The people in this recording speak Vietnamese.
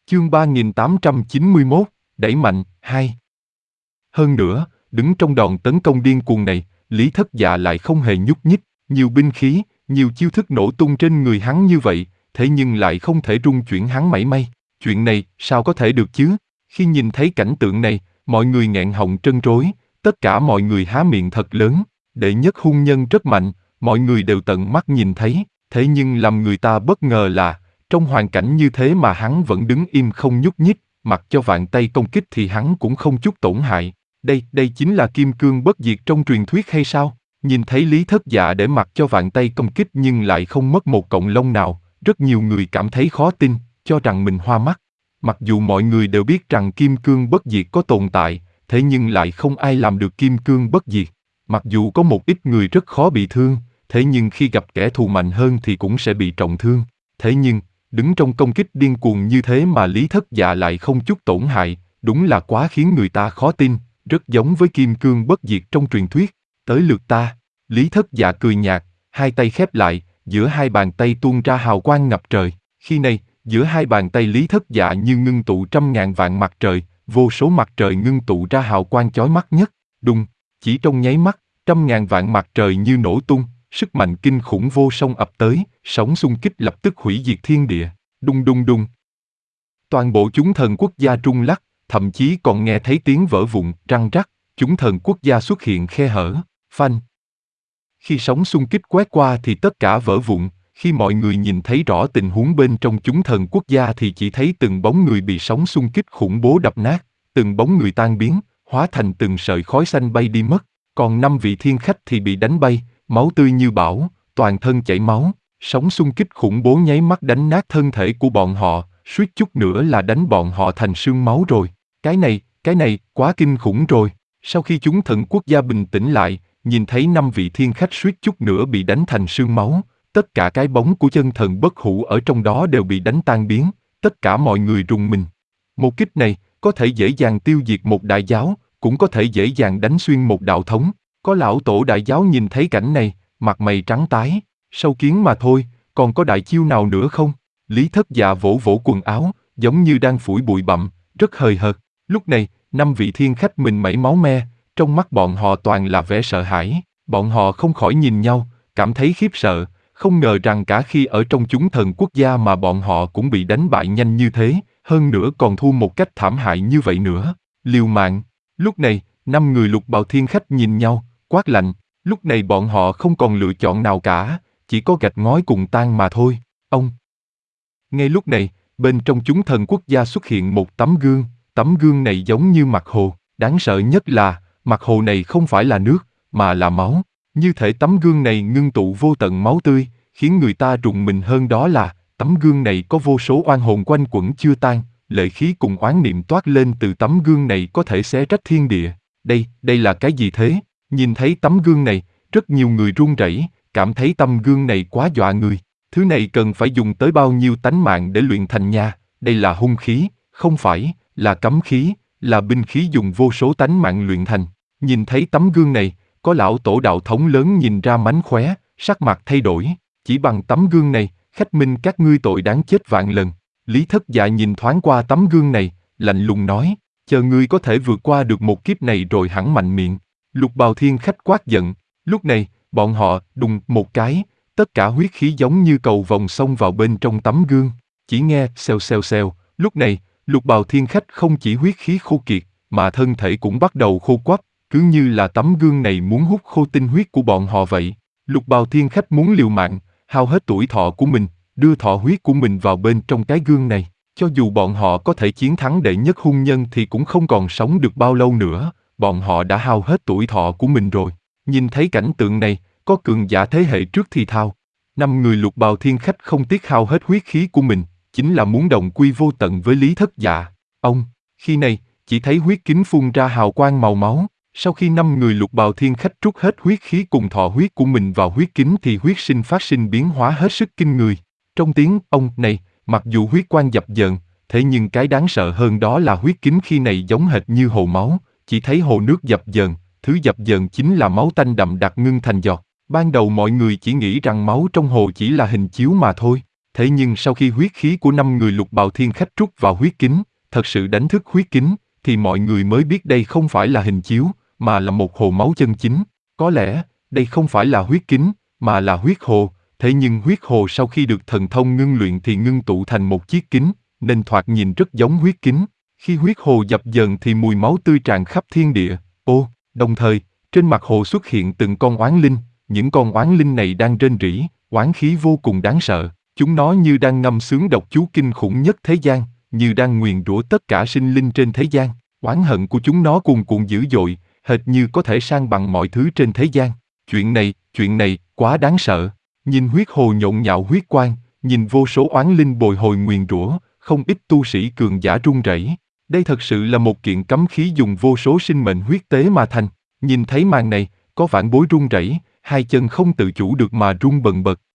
Chương 3891, đẩy mạnh, 2. Hơn nữa, đứng trong đòn tấn công điên cuồng này, Lý Thất Dạ lại không hề nhúc nhích, nhiều binh khí, nhiều chiêu thức nổ tung trên người hắn như vậy, thế nhưng lại không thể rung chuyển hắn mảy may. Chuyện này, sao có thể được chứ? Khi nhìn thấy cảnh tượng này, mọi người nghẹn họng trân trối, tất cả mọi người há miệng thật lớn. Đệ nhất hung nhân rất mạnh, mọi người đều tận mắt nhìn thấy, thế nhưng làm người ta bất ngờ là, trong hoàn cảnh như thế mà hắn vẫn đứng im không nhúc nhích, mặc cho vạn tay công kích thì hắn cũng không chút tổn hại. Đây chính là kim cương bất diệt trong truyền thuyết hay sao? Nhìn thấy Lý Thất Dạ để mặc cho vạn tay công kích nhưng lại không mất một cọng lông nào, rất nhiều người cảm thấy khó tin, cho rằng mình hoa mắt. Mặc dù mọi người đều biết rằng kim cương bất diệt có tồn tại, thế nhưng lại không ai làm được kim cương bất diệt. Mặc dù có một ít người rất khó bị thương, thế nhưng khi gặp kẻ thù mạnh hơn thì cũng sẽ bị trọng thương. Thế nhưng, đứng trong công kích điên cuồng như thế mà Lý Thất Dạ lại không chút tổn hại, đúng là quá khiến người ta khó tin, rất giống với kim cương bất diệt trong truyền thuyết. Tới lượt ta, Lý Thất Dạ cười nhạt, hai tay khép lại, giữa hai bàn tay tuôn ra hào quang ngập trời. Khi này, giữa hai bàn tay Lý Thất Dạ như ngưng tụ 100.000 vạn mặt trời, vô số mặt trời ngưng tụ ra hào quang chói mắt nhất. Đùng, chỉ trong nháy mắt, 100.000 vạn mặt trời như nổ tung, sức mạnh kinh khủng vô song ập tới, sóng xung kích lập tức hủy diệt thiên địa. Đùng đùng đùng. Toàn bộ chúng thần quốc gia rung lắc, thậm chí còn nghe thấy tiếng vỡ vụn, răng rắc, chúng thần quốc gia xuất hiện khe hở, phanh. Khi sóng xung kích quét qua thì tất cả vỡ vụn, khi mọi người nhìn thấy rõ tình huống bên trong chúng thần quốc gia thì chỉ thấy từng bóng người bị sóng xung kích khủng bố đập nát, từng bóng người tan biến, hóa thành từng sợi khói xanh bay đi mất, còn 5 vị thiên khách thì bị đánh bay, máu tươi như bão, toàn thân chảy máu, sóng xung kích khủng bố nháy mắt đánh nát thân thể của bọn họ, suýt chút nữa là đánh bọn họ thành xương máu rồi. Cái này, quá kinh khủng rồi. Sau khi chúng thần quốc gia bình tĩnh lại, nhìn thấy 5 vị thiên khách suýt chút nữa bị đánh thành xương máu, tất cả cái bóng của chân thần bất hủ ở trong đó đều bị đánh tan biến, tất cả mọi người rùng mình. Một kích này, có thể dễ dàng tiêu diệt một đại giáo, cũng có thể dễ dàng đánh xuyên một đạo thống. Có lão tổ đại giáo nhìn thấy cảnh này, mặt mày trắng tái, sâu kiến mà thôi, còn có đại chiêu nào nữa không? Lý Thất Dạ vỗ vỗ quần áo, giống như đang phủi bụi bặm, rất hời hợt. Lúc này, 5 vị thiên khách mình mẩy máu me, trong mắt bọn họ toàn là vẻ sợ hãi, bọn họ không khỏi nhìn nhau, cảm thấy khiếp sợ, không ngờ rằng cả khi ở trong chúng thần quốc gia mà bọn họ cũng bị đánh bại nhanh như thế, hơn nữa còn thua một cách thảm hại như vậy nữa. Liều mạng. Lúc này, 5 người lục bào thiên khách nhìn nhau, quát lạnh, lúc này bọn họ không còn lựa chọn nào cả, chỉ có gạch ngói cùng tan mà thôi. Ông. Ngay lúc này, bên trong chúng thần quốc gia xuất hiện một tấm gương này giống như mặt hồ, đáng sợ nhất là, mặt hồ này không phải là nước, mà là máu. Như thể tấm gương này ngưng tụ vô tận máu tươi, khiến người ta rùng mình hơn đó là, tấm gương này có vô số oan hồn quanh quẩn chưa tan, lệ khí cùng oán niệm toát lên từ tấm gương này có thể xé rách thiên địa. Đây là cái gì thế? Nhìn thấy tấm gương này, rất nhiều người run rẩy, cảm thấy tấm gương này quá dọa người. Thứ này cần phải dùng tới bao nhiêu tánh mạng để luyện thành nha, đây là hung khí, không phải, là cấm khí, là binh khí dùng vô số tánh mạng luyện thành. Nhìn thấy tấm gương này, có lão tổ đạo thống lớn nhìn ra mánh khóe, sắc mặt thay đổi, chỉ bằng tấm gương này, khách minh các ngươi tội đáng chết vạn lần. Lý Thất Dạ nhìn thoáng qua tấm gương này, lạnh lùng nói, chờ ngươi có thể vượt qua được một kiếp này rồi hẳn mạnh miệng. Lục bào thiên khách quát giận, lúc này, bọn họ, đùng một cái, tất cả huyết khí giống như cầu vồng xông vào bên trong tấm gương, chỉ nghe xèo xèo xèo, lúc này, lục bào thiên khách không chỉ huyết khí khô kiệt, mà thân thể cũng bắt đầu khô quắp, cứ như là tấm gương này muốn hút khô tinh huyết của bọn họ vậy. Lục bào thiên khách muốn liều mạng, hao hết tuổi thọ của mình, đưa thọ huyết của mình vào bên trong cái gương này, cho dù bọn họ có thể chiến thắng đệ nhất hung nhân thì cũng không còn sống được bao lâu nữa, bọn họ đã hao hết tuổi thọ của mình rồi. Nhìn thấy cảnh tượng này, có cường giả thế hệ trước thì thao. 5 người lục bào thiên khách không tiếc hao hết huyết khí của mình, chính là muốn đồng quy vô tận với Lý Thất Dạ. Ông, khi này, chỉ thấy huyết kính phun ra hào quang màu máu. Sau khi 5 người lục bào thiên khách trút hết huyết khí cùng thọ huyết của mình vào huyết kính thì huyết sinh phát sinh biến hóa hết sức kinh người. Trong tiếng ông này, mặc dù huyết quang dập dờn, thế nhưng cái đáng sợ hơn đó là huyết kính khi này giống hệt như hồ máu, chỉ thấy hồ nước dập dờn, thứ dập dờn chính là máu tanh đậm đặc ngưng thành giọt. Ban đầu mọi người chỉ nghĩ rằng máu trong hồ chỉ là hình chiếu mà thôi, Thế nhưng sau khi huyết khí của 5 người Lục Bào Thiên Khách trút vào huyết kính, thật sự đánh thức huyết kính, thì mọi người mới biết đây không phải là hình chiếu, mà là một hồ máu chân chính. Có lẽ, đây không phải là huyết kính, mà là huyết hồ, thế nhưng huyết hồ sau khi được thần thông ngưng luyện thì ngưng tụ thành một chiếc kính, nên thoạt nhìn rất giống huyết kính. Khi huyết hồ dập dờn thì mùi máu tươi tràn khắp thiên địa. Đồng thời, trên mặt hồ xuất hiện từng con oán linh, những con oán linh này đang rên rỉ, oán khí vô cùng đáng sợ. Chúng nó như đang ngâm sướng độc chú kinh khủng nhất thế gian, như đang nguyền rủa tất cả sinh linh trên thế gian. Oán hận của chúng nó cuồn cuộn dữ dội, hệt như có thể san bằng mọi thứ trên thế gian. Chuyện này, quá đáng sợ. Nhìn huyết hồ nhộn nhạo huyết quang, nhìn vô số oán linh bồi hồi nguyền rủa, không ít tu sĩ cường giả run rẩy. Đây thật sự là một kiện cấm khí dùng vô số sinh mệnh huyết tế mà thành. Nhìn thấy màn này, có vạn bối run rẩy, hai chân không tự chủ được mà run bần bật.